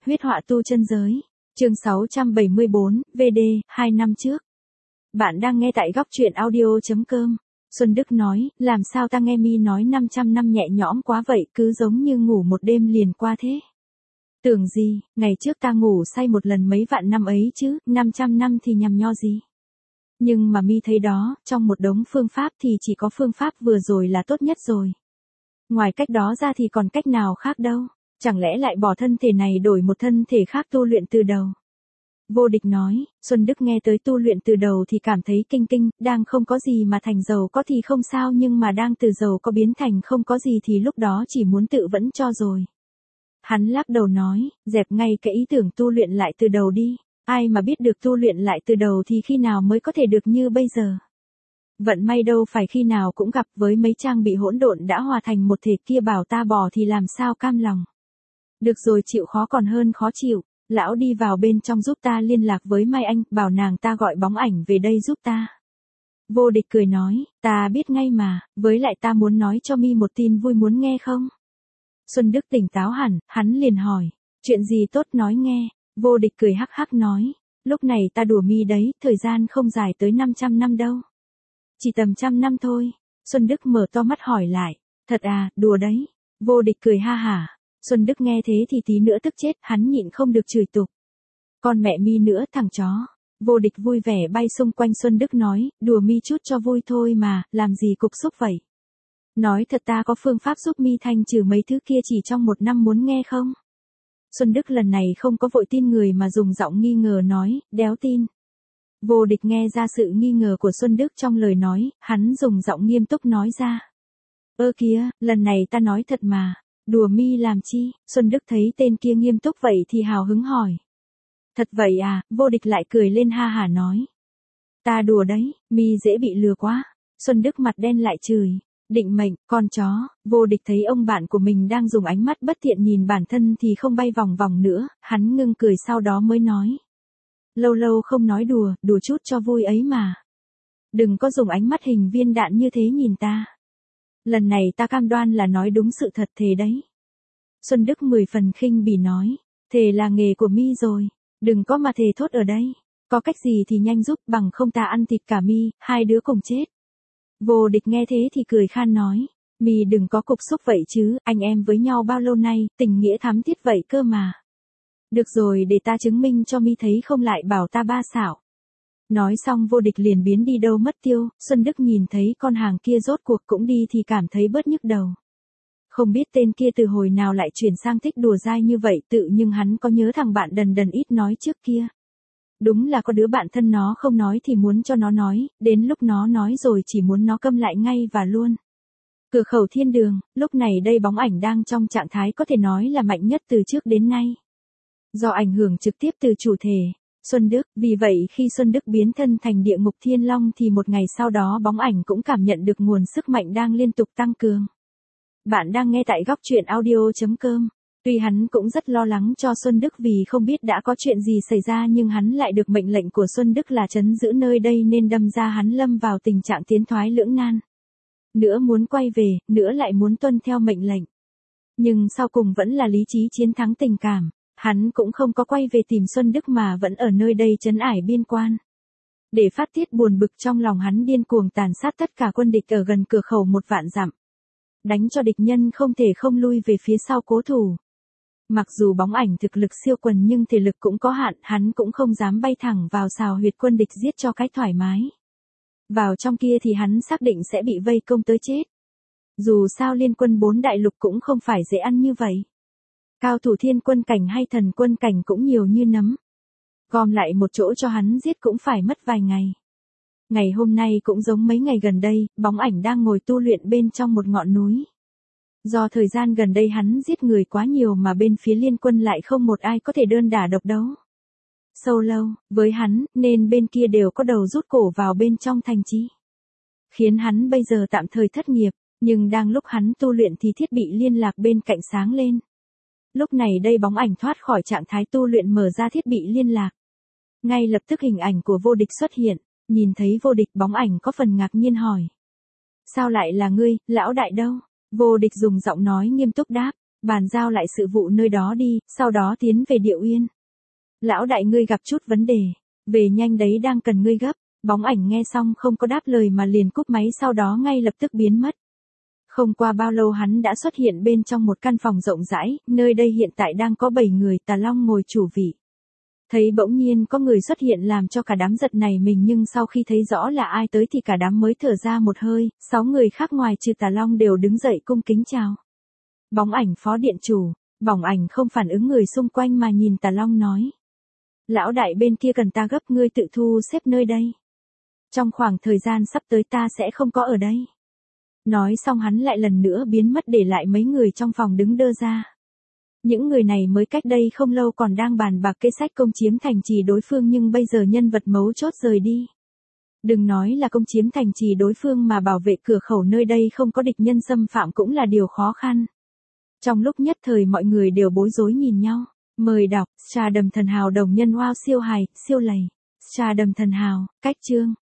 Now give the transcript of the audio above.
Huyết họa tu chân giới. Chương 674, VD, 2 năm trước. Bạn đang nghe tại góc truyện audio.com. Xuân Đức nói, làm sao ta nghe mi nói 500 năm nhẹ nhõm quá vậy, cứ giống như ngủ một đêm liền qua thế. Tưởng gì, ngày trước ta ngủ say một lần mấy vạn năm ấy chứ, 500 năm thì nhằm nho gì. Nhưng mà mi thấy đó, trong một đống phương pháp thì chỉ có phương pháp vừa rồi là tốt nhất rồi. Ngoài cách đó ra thì còn cách nào khác đâu. Chẳng lẽ lại bỏ thân thể này đổi một thân thể khác tu luyện từ đầu? Vô Địch nói, Xuân Đức nghe tới tu luyện từ đầu thì cảm thấy kinh kinh, đang không có gì mà thành giàu có thì không sao, nhưng mà đang từ giàu có biến thành không có gì thì lúc đó chỉ muốn tự vẫn cho rồi. Hắn lắc đầu nói, dẹp ngay cái ý tưởng tu luyện lại từ đầu đi, ai mà biết được tu luyện lại từ đầu thì khi nào mới có thể được như bây giờ. Vận may đâu phải khi nào cũng gặp, với mấy trang bị hỗn độn đã hòa thành một thể kia bảo ta bỏ thì làm sao cam lòng. Được rồi, chịu khó còn hơn khó chịu, lão đi vào bên trong giúp ta liên lạc với Mai Anh, bảo nàng ta gọi bóng ảnh về đây giúp ta. Vô Địch cười nói, ta biết ngay mà, với lại ta muốn nói cho mi một tin vui, muốn nghe không? Xuân Đức tỉnh táo hẳn, hắn liền hỏi, chuyện gì tốt nói nghe. Vô Địch cười hắc hắc nói, lúc này ta đùa mi đấy, thời gian không dài tới 500 năm đâu. Chỉ tầm 100 năm thôi. Xuân Đức mở to mắt hỏi lại, thật à, đùa đấy. Vô Địch cười ha hả. Xuân Đức nghe thế thì tí nữa tức chết, hắn nhịn không được chửi tục. Con mẹ mi nữa, thằng chó. Vô Địch vui vẻ bay xung quanh Xuân Đức nói, đùa mi chút cho vui thôi mà, làm gì cục xúc vậy. Nói thật, ta có phương pháp giúp mi thanh trừ mấy thứ kia chỉ trong 1 năm, muốn nghe không? Xuân Đức lần này không có vội tin người mà dùng giọng nghi ngờ nói, đéo tin. Vô Địch nghe ra sự nghi ngờ của Xuân Đức trong lời nói, hắn dùng giọng nghiêm túc nói ra. Ơ kìa, lần này ta nói thật mà, đùa mi làm chi? Xuân Đức thấy tên kia nghiêm túc vậy thì hào hứng hỏi. Thật vậy à? Vô Địch lại cười lên ha hả nói. Ta đùa đấy, mi dễ bị lừa quá. Xuân Đức mặt đen lại chửi. Định mệnh, con chó. Vô Địch thấy ông bạn của mình đang dùng ánh mắt bất thiện nhìn bản thân thì không bay vòng vòng nữa, hắn ngưng cười sau đó mới nói. Lâu lâu không nói đùa, đùa chút cho vui ấy mà. Đừng có dùng ánh mắt hình viên đạn như thế nhìn ta. Lần này ta cam đoan là nói đúng sự thật, thề đấy. Xuân Đức 10 phần khinh bỉ nói, thề là nghề của mi rồi, đừng có mà thề thốt ở đây. Có cách gì thì nhanh giúp, bằng không ta ăn thịt cả mi, hai đứa cùng chết. Vô Địch nghe thế thì cười khan nói, mi đừng có cục xúc vậy chứ, anh em với nhau bao lâu nay, tình nghĩa thắm thiết vậy cơ mà. Được rồi, để ta chứng minh cho mi thấy, không lại bảo ta ba xảo. Nói xong Vô Địch liền biến đi đâu mất tiêu. Xuân Đức nhìn thấy con hàng kia rốt cuộc cũng đi thì cảm thấy bớt nhức đầu. Không biết tên kia từ hồi nào lại chuyển sang thích đùa dai như vậy, tự nhưng hắn có nhớ thằng bạn đần đần ít nói trước kia. Đúng là có đứa bạn thân nó không nói thì muốn cho nó nói, đến lúc nó nói rồi chỉ muốn nó câm lại ngay và luôn. Cửa khẩu thiên đường, lúc này đây bóng ảnh đang trong trạng thái có thể nói là mạnh nhất từ trước đến nay. Do ảnh hưởng trực tiếp từ chủ thể, Xuân Đức, vì vậy khi Xuân Đức biến thân thành địa ngục thiên long thì một ngày sau đó bóng ảnh cũng cảm nhận được nguồn sức mạnh đang liên tục tăng cường. Bạn đang nghe tại góc truyện audio.com. Tuy hắn cũng rất lo lắng cho Xuân Đức vì không biết đã có chuyện gì xảy ra, nhưng hắn lại được mệnh lệnh của Xuân Đức là trấn giữ nơi đây nên đâm ra hắn lâm vào tình trạng tiến thoái lưỡng nan. Nữa muốn quay về, nữa lại muốn tuân theo mệnh lệnh. Nhưng sau cùng vẫn là lý trí chiến thắng tình cảm. Hắn cũng không có quay về tìm Xuân Đức mà vẫn ở nơi đây trấn ải biên quan. Để phát tiết buồn bực trong lòng, hắn điên cuồng tàn sát tất cả quân địch ở gần cửa khẩu 1 vạn dặm. Đánh cho địch nhân không thể không lui về phía sau cố thủ. Mặc dù bóng ảnh thực lực siêu quần nhưng thể lực cũng có hạn, hắn cũng không dám bay thẳng vào xào huyệt quân địch giết cho cái thoải mái. Vào trong kia thì hắn xác định sẽ bị vây công tới chết. Dù sao liên quân 4 đại lục cũng không phải dễ ăn như vậy. Cao thủ thiên quân cảnh hay thần quân cảnh cũng nhiều như nấm. Gom lại một chỗ cho hắn giết cũng phải mất vài ngày. Ngày hôm nay cũng giống mấy ngày gần đây, bóng ảnh đang ngồi tu luyện bên trong một ngọn núi. Do thời gian gần đây hắn giết người quá nhiều mà bên phía liên quân lại không một ai có thể đơn đả độc đấu. Solo, với hắn, nên bên kia đều có đầu rút cổ vào bên trong thành trì. Khiến hắn bây giờ tạm thời thất nghiệp, nhưng đang lúc hắn tu luyện thì thiết bị liên lạc bên cạnh sáng lên. Lúc này đây bóng ảnh thoát khỏi trạng thái tu luyện mở ra thiết bị liên lạc. Ngay lập tức hình ảnh của Vô Địch xuất hiện, nhìn thấy Vô Địch bóng ảnh có phần ngạc nhiên hỏi. Sao lại là ngươi, lão đại đâu? Vô Địch dùng giọng nói nghiêm túc đáp, Bàn giao lại sự vụ nơi đó đi, sau đó tiến về Điệu Uyên. Lão đại ngươi gặp chút vấn đề, về nhanh đấy đang cần ngươi gấp. Bóng ảnh nghe xong không có đáp lời mà liền cúp máy, sau đó ngay lập tức biến mất. Không qua bao lâu hắn đã xuất hiện bên trong một căn phòng rộng rãi, nơi đây hiện tại đang có 7 người, Tà Long ngồi chủ vị. Thấy bỗng nhiên có người xuất hiện làm cho cả đám giật nảy mình, nhưng sau khi thấy rõ là ai tới thì cả đám mới thở ra một hơi, 6 người khác ngoài trừ Tà Long đều đứng dậy cung kính chào. Bóng ảnh phó điện chủ. Bóng ảnh không phản ứng người xung quanh mà nhìn Tà Long nói. Lão đại bên kia cần ta gấp, ngươi tự thu xếp nơi đây. Trong khoảng thời gian sắp tới ta sẽ không có ở đây. Nói xong hắn lại lần nữa biến mất để lại mấy người trong phòng đứng đơ ra. Những người này mới cách đây không lâu còn đang bàn bạc kế sách công chiếm thành trì đối phương, nhưng bây giờ nhân vật mấu chốt rời đi. Đừng nói là công chiếm thành trì đối phương mà bảo vệ cửa khẩu nơi đây không có địch nhân xâm phạm cũng là điều khó khăn. Trong lúc nhất thời mọi người đều bối rối nhìn nhau. Mời đọc, Trà Đầm Thần Hào đồng nhân wow siêu hài, siêu lầy. Trà Đầm Thần Hào, cách chương.